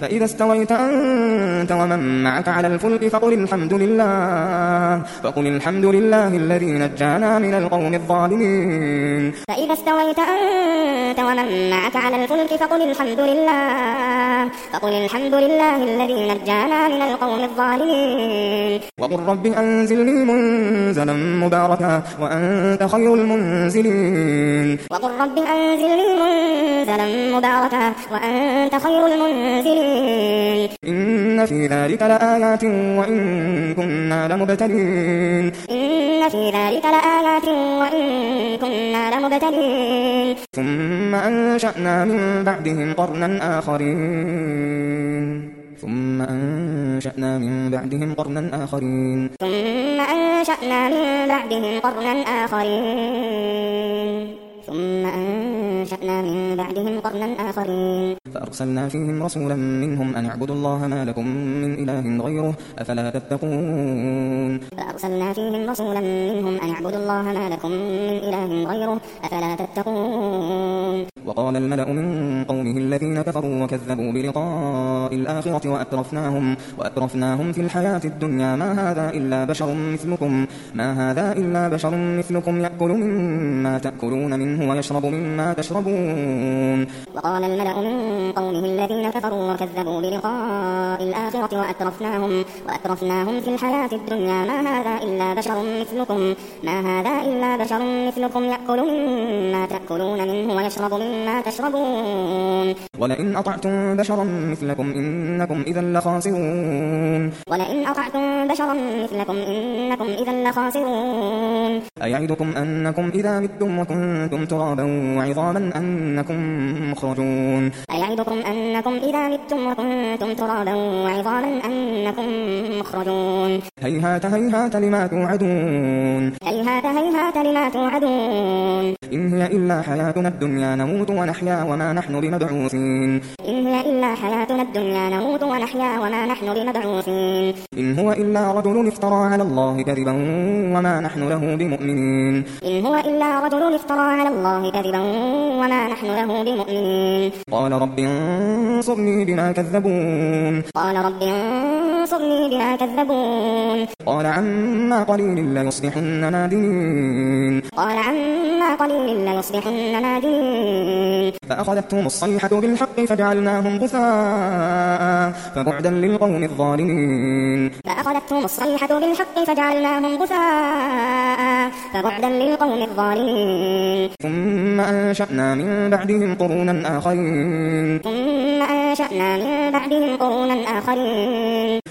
فإذا استويت أنت ومن معك على الفلك فقل الحمد لله الذي نجانا من القوم الظالمين. فإذا استويت أنت ومن معك على الفلك فقل الحمد لله الذي نجانا من القوم الظالمين. وقل رب أنزلني منزلا مباركا وأنت خير المنزلين. وقل رب أنزلني منزلا مباركا وأنت خير المنزلين. إن في ذلك لآيات وإن كنا لمبتلين. إن في ذلك لآيات وإن كنا لمبتلين. ثم أنشأنا من بعدهم قرنا آخرين. فأرسلنا فيهم رسولا منهم أن اعبدوا الله ما لكم من إله غيره أفلا تتقون. وقال الملأ من قومه الذين كفروا وكذبوا بلقاء الآخرة وأترفناهم في الحياة الدنيا ما هذا إلا بشر مثلكم يأكل مما تأكلون منه ويشرب مما تشربون. وقال الملأ من قومه الذين كفروا وكذبوا بلقاء الآخرة وأترفناهم في الحياة الدنيا ما هذا إلا بشر مثلكم يأكل مما تأكلون منه ويشرب مما تشربون. ولئن أطعتم بشرا مثلكم إنكم إذا لخاسرون. أيعدكم أنكم إذا متم وكنتم ترابا وعظاما أنكم مخرجون. هيهات لما توعدون. إن هي إلا حياتنا الدنيا نموت ونحيا وما نحن بمبعوثين. إن هو إلا رجل افترى على الله كذبا وما نحن له بمؤمنين. قال رب انصرني بما كذبون. قال عما قليل ليصبحن نادمين. فأخذتهم الصيحة بالحق فجعلناهم غثاء فبعدا للقوم الظالمين. ثم أنشأنا من بعدهم قرونا آخرين.